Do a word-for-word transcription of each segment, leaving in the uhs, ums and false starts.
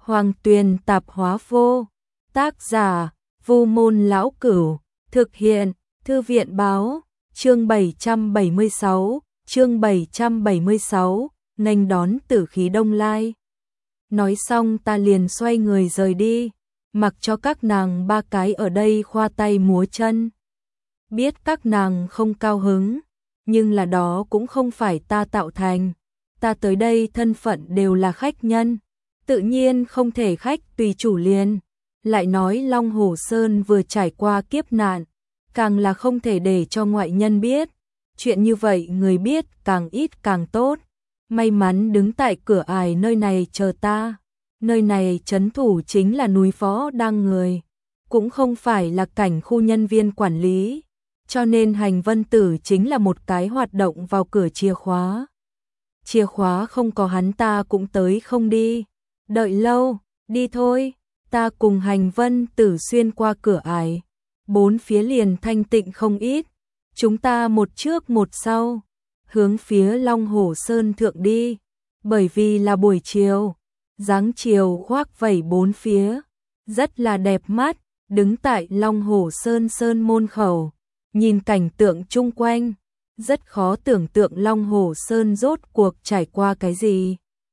Hoàng Tuyền Tạp Hóa Vô. Tác giả: Vu Môn Lão Cửu. Thực hiện: Thư viện Báo. Chương bảy trăm bảy mươi sáu, chương bảy trăm bảy mươi sáu, nghênh đón tử khí Đông Lai. Nói xong ta liền xoay người rời đi, mặc cho các nàng ba cái ở đây khoa tay múa chân. Biết các nàng không cao hứng, nhưng là đó cũng không phải ta tạo thành. Ta tới đây thân phận đều là khách nhân, tự nhiên không thể khách tùy chủ liền. Lại nói Long Hồ Sơn vừa trải qua kiếp nạn, càng là không thể để cho ngoại nhân biết. Chuyện như vậy người biết càng ít càng tốt. May mắn đứng tại cửa ải nơi này chờ ta. Nơi này trấn thủ chính là núi Phó Đang Người, cũng không phải là cảnh khu nhân viên quản lý, cho nên Hành Vân Tử chính là một cái hoạt động vào cửa chìa khóa. Chìa khóa không có hắn ta cũng tới không đi. Đợi lâu, đi thôi. Ta cùng Hành Vân Tử xuyên qua cửa ải, bốn phía liền thanh tịnh không ít. Chúng ta một trước một sau, hướng phía Long Hồ Sơn thượng đi. Bởi vì là buổi chiều, dáng chiều khoác vẩy bốn phía, rất là đẹp mắt. Đứng tại Long Hồ Sơn Sơn môn khẩu, nhìn cảnh tượng chung quanh, rất khó tưởng tượng Long Hồ Sơn rốt cuộc trải qua cái gì.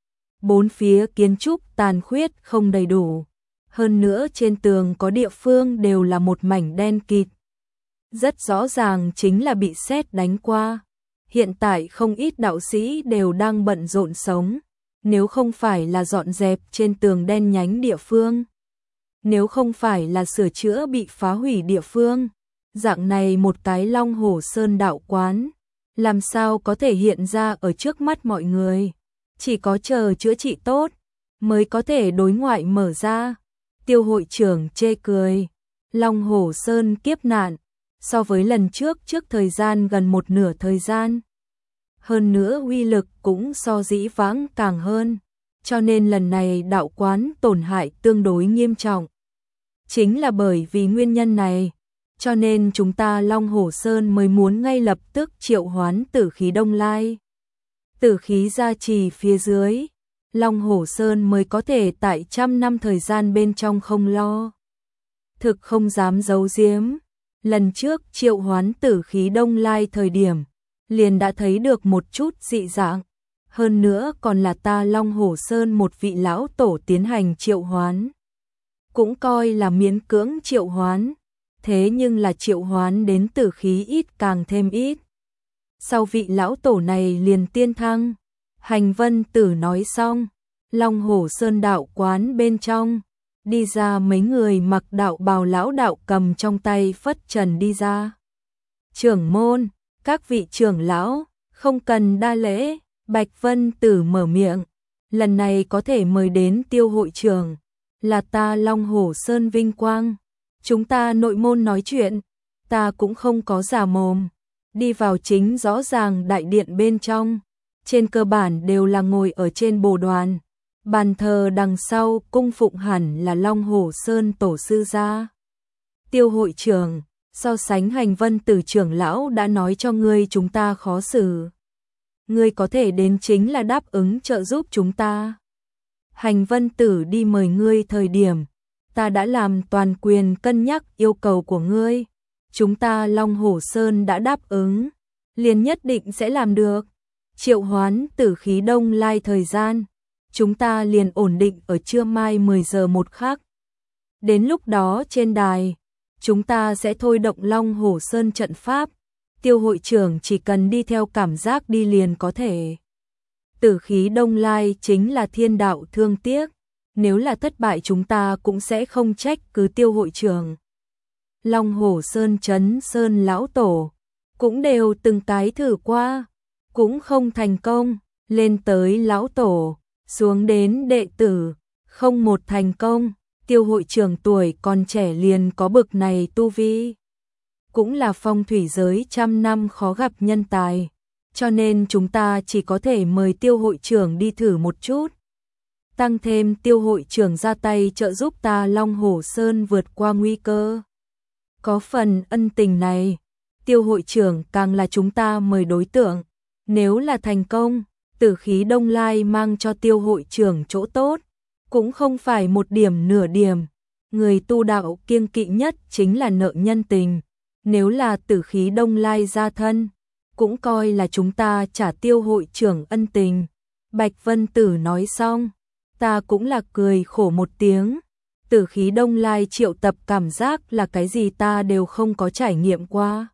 Bốn phía kiến trúc tàn khuyết không đầy đủ, hơn nữa trên tường có địa phương đều là một mảnh đen kịt. Rất rõ ràng chính là bị sét đánh qua. Hiện tại không ít đạo sĩ đều đang bận rộn sống, nếu không phải là dọn dẹp trên tường đen nhánh địa phương, nếu không phải là sửa chữa bị phá hủy địa phương, dạng này một cái Long Hồ Sơn đạo quán, làm sao có thể hiện ra ở trước mắt mọi người. Chỉ có chờ chữa trị tốt, mới có thể đối ngoại mở ra. Tiêu hội trưởng chê cười, Long Hồ Sơn kiếp nạn, so với lần trước trước thời gian gần một nửa thời gian. Hơn nữa uy lực cũng so dĩ vãng càng hơn, cho nên lần này đạo quán tổn hại tương đối nghiêm trọng. Chính là bởi vì nguyên nhân này, cho nên chúng ta Long Hồ Sơn mới muốn ngay lập tức triệu hoán tử khí Đông Lai. Tử khí gia trì phía dưới, Long Hồ Sơn mới có thể tại trăm năm thời gian bên trong không lo. Thực không dám giấu giếm, lần trước triệu hoán tử khí Đông Lai thời điểm, liền đã thấy được một chút dị dạng. Hơn nữa còn là ta Long Hồ Sơn một vị lão tổ tiến hành triệu hoán. Cũng coi là miễn cưỡng triệu hoán, thế nhưng là triệu hoán đến tử khí ít càng thêm ít. Sau vị lão tổ này liền tiên thăng. Hành Vân Tử nói xong, Long Hồ Sơn đạo quán bên trong, đi ra mấy người mặc đạo bào lão đạo cầm trong tay phất trần đi ra. Trưởng môn, các vị trưởng lão, không cần đa lễ. Bạch Vân Tử mở miệng, lần này có thể mời đến Tiêu hội trưởng, là ta Long Hồ Sơn vinh quang. Chúng ta nội môn nói chuyện, ta cũng không có giả mồm. Đi vào chính rõ ràng đại điện bên trong, trên cơ bản đều là ngồi ở trên bồ đoàn. Bàn thờ đằng sau cung phụng hẳn là Long Hồ Sơn tổ sư gia. Tiêu hội trưởng, so sánh Hành Vân Tử trưởng lão đã nói cho ngươi chúng ta khó xử. Ngươi có thể đến chính là đáp ứng trợ giúp chúng ta. Hành Vân Tử đi mời ngươi thời điểm, ta đã làm toàn quyền cân nhắc yêu cầu của ngươi. Chúng ta Long Hồ Sơn đã đáp ứng, liền nhất định sẽ làm được. Triệu hoán tử khí Đông Lai thời gian, chúng ta liền ổn định ở trưa mai mười giờ một khắc. Đến lúc đó trên đài, chúng ta sẽ thôi động Long Hồ Sơn trận pháp. Tiêu hội trưởng chỉ cần đi theo cảm giác đi liền có thể. Tử khí Đông Lai chính là thiên đạo thương tiếc, nếu là thất bại chúng ta cũng sẽ không trách cứ Tiêu hội trưởng. Long Hồ Sơn Trấn Sơn lão tổ cũng đều từng cái thử qua, cũng không thành công. Lên tới lão tổ, xuống đến đệ tử, không một thành công. Tiêu hội trưởng tuổi còn trẻ liền có bực này tu vi, cũng là phong thủy giới trăm năm khó gặp nhân tài, cho nên chúng ta chỉ có thể mời Tiêu hội trưởng đi thử một chút. Tăng thêm Tiêu hội trưởng ra tay trợ giúp ta Long Hồ Sơn vượt qua nguy cơ. Có phần ân tình này, Tiêu hội trưởng càng là chúng ta mời đối tượng. Nếu là thành công, tử khí Đông Lai mang cho Tiêu hội trưởng chỗ tốt, cũng không phải một điểm nửa điểm. Người tu đạo kiêng kỵ nhất chính là nợ nhân tình. Nếu là tử khí Đông Lai gia thân, cũng coi là chúng ta trả Tiêu hội trưởng ân tình. Bạch Vân Tử nói xong, ta cũng là cười khổ một tiếng. Tử khí Đông Lai triệu tập cảm giác là cái gì ta đều không có trải nghiệm qua.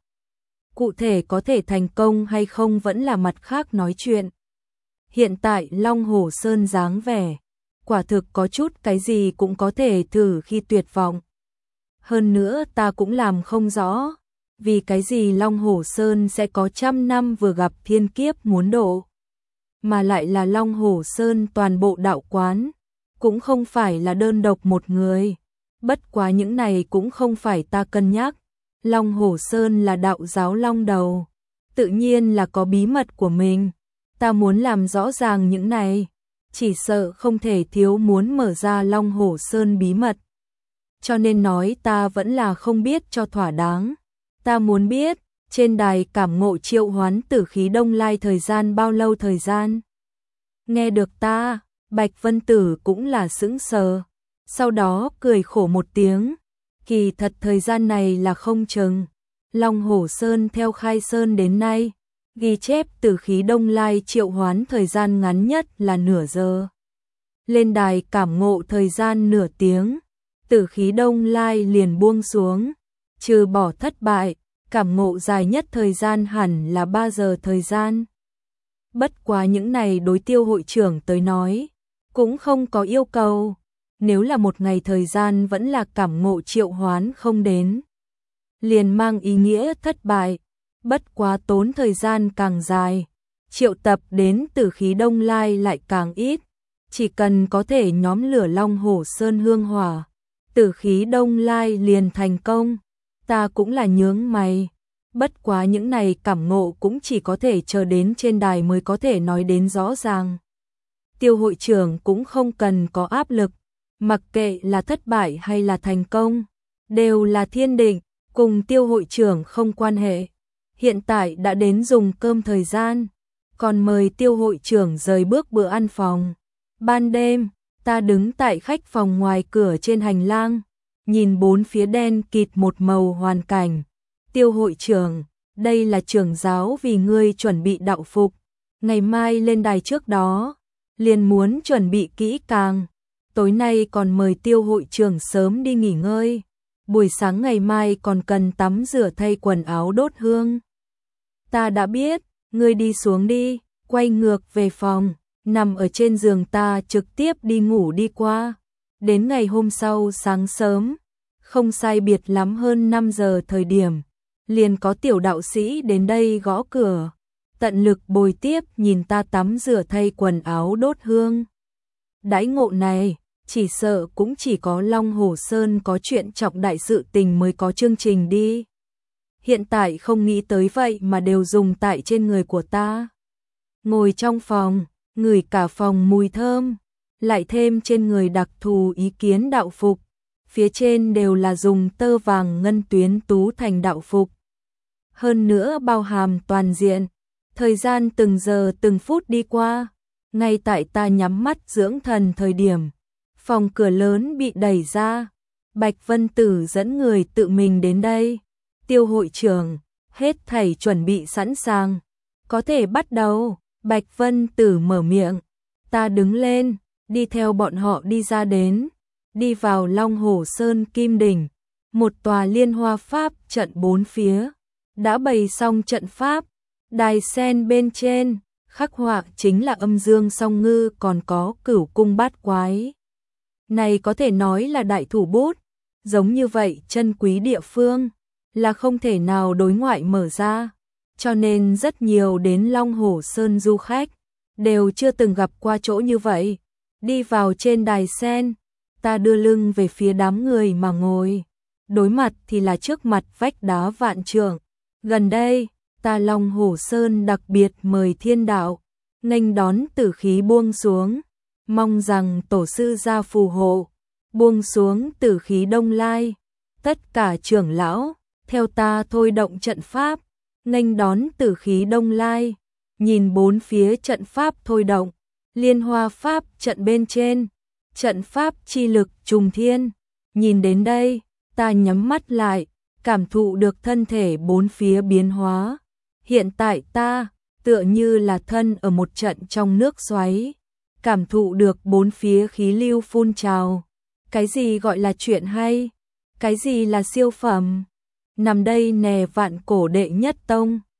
Cụ thể có thể thành công hay không vẫn là mặt khác nói chuyện. Hiện tại Long Hổ Sơn dáng vẻ, quả thực có chút cái gì cũng có thể thử khi tuyệt vọng. Hơn nữa ta cũng làm không rõ, vì cái gì Long Hổ Sơn sẽ có trăm năm vừa gặp thiên kiếp muốn độ. Mà lại là Long Hổ Sơn toàn bộ đạo quán, cũng không phải là đơn độc một người. Bất quá những này cũng không phải ta cân nhắc. Long Hổ Sơn là đạo giáo long đầu, tự nhiên là có bí mật của mình. Ta muốn làm rõ ràng những này, chỉ sợ không thể thiếu muốn mở ra Long Hổ Sơn bí mật. Cho nên nói ta vẫn là không biết cho thỏa đáng. Ta muốn biết, trên đài cảm ngộ triệu hoán tử khí Đông Lai thời gian bao lâu thời gian. Nghe được ta, Bạch Vân Tử cũng là sững sờ, sau đó cười khổ một tiếng. Kỳ thật thời gian này là không chừng. Long Hổ Sơn theo khai sơn đến nay, ghi chép tử khí Đông Lai triệu hoán thời gian ngắn nhất là nửa giờ. Lên đài cảm ngộ thời gian nửa tiếng, tử khí Đông Lai liền buông xuống. Trừ bỏ thất bại, cảm ngộ dài nhất thời gian hẳn là ba giờ thời gian. Bất quá những này đối Tiêu hội trưởng tới nói, cũng không có yêu cầu. Nếu là một ngày thời gian vẫn là cảm ngộ triệu hoán không đến, liền mang ý nghĩa thất bại. Bất quá tốn thời gian càng dài, triệu tập đến tử khí Đông Lai lại càng ít. Chỉ cần có thể nhóm lửa Long Hổ Sơn hương hỏa, tử khí Đông Lai liền thành công. Ta cũng là nhướng mày. Bất quá những này cảm ngộ cũng chỉ có thể chờ đến trên đài mới có thể nói đến rõ ràng. Tiêu hội trưởng cũng không cần có áp lực, mặc kệ là thất bại hay là thành công, đều là thiên định, cùng Tiêu hội trưởng không quan hệ. Hiện tại đã đến dùng cơm thời gian, còn mời Tiêu hội trưởng rời bước bữa ăn phòng. Ban đêm, ta đứng tại khách phòng ngoài cửa trên hành lang, nhìn bốn phía đen kịt một màu hoàn cảnh. Tiêu hội trưởng, đây là trưởng giáo vì ngươi chuẩn bị đạo phục, ngày mai lên đài trước đó, liền muốn chuẩn bị kỹ càng. Tối nay còn mời Tiêu hội trưởng sớm đi nghỉ ngơi, buổi sáng ngày mai còn cần tắm rửa thay quần áo đốt hương. Ta đã biết, ngươi đi xuống đi. Quay ngược về phòng, nằm ở trên giường ta trực tiếp đi ngủ đi qua. Đến ngày hôm sau sáng sớm, không sai biệt lắm hơn năm giờ thời điểm, liền có tiểu đạo sĩ đến đây gõ cửa, tận lực bồi tiếp nhìn ta tắm rửa thay quần áo đốt hương. Đãi ngộ này, chỉ sợ cũng chỉ có Long Hổ Sơn có chuyện trọng đại sự tình mới có chương trình đi. Hiện tại không nghĩ tới vậy mà đều dùng tại trên người của ta. Ngồi trong phòng, ngửi cả phòng mùi thơm, lại thêm trên người đặc thù ý kiến đạo phục, phía trên đều là dùng tơ vàng ngân tuyến tú thành đạo phục. Hơn nữa bao hàm toàn diện, thời gian từng giờ từng phút đi qua, ngay tại ta nhắm mắt dưỡng thần thời điểm, phòng cửa lớn bị đẩy ra, Bạch Vân Tử dẫn người tự mình đến đây. Tiêu hội trưởng, hết thảy chuẩn bị sẵn sàng, có thể bắt đầu. Bạch Vân Tử mở miệng, ta đứng lên, đi theo bọn họ đi ra đến, đi vào Long Hổ Sơn Kim Đỉnh, một tòa liên hoa pháp trận bốn phía, đã bày xong trận pháp, đài sen bên trên, khắc họa chính là âm dương song ngư còn có cửu cung bát quái. Này có thể nói là đại thủ bút, giống như vậy chân quý địa phương, là không thể nào đối ngoại mở ra. Cho nên rất nhiều đến Long Hổ Sơn du khách đều chưa từng gặp qua chỗ như vậy. Đi vào trên đài sen, ta đưa lưng về phía đám người mà ngồi, đối mặt thì là trước mặt vách đá vạn trượng. Gần đây, ta Long Hổ Sơn đặc biệt mời thiên đạo, nghênh đón tử khí buông xuống, mong rằng tổ sư gia phù hộ, buông xuống tử khí Đông Lai. Tất cả trưởng lão, theo ta thôi động trận pháp, nghênh đón tử khí Đông Lai. Nhìn bốn phía trận pháp thôi động, liên hoa pháp trận bên trên, trận pháp chi lực trùng thiên. Nhìn đến đây, ta nhắm mắt lại, cảm thụ được thân thể bốn phía biến hóa. Hiện tại ta, tựa như là thân ở một trận trong nước xoáy, cảm thụ được bốn phía khí lưu phun trào. Cái gì gọi là chuyện hay? Cái gì là siêu phẩm? Nằm đây nè vạn cổ đệ nhất tông.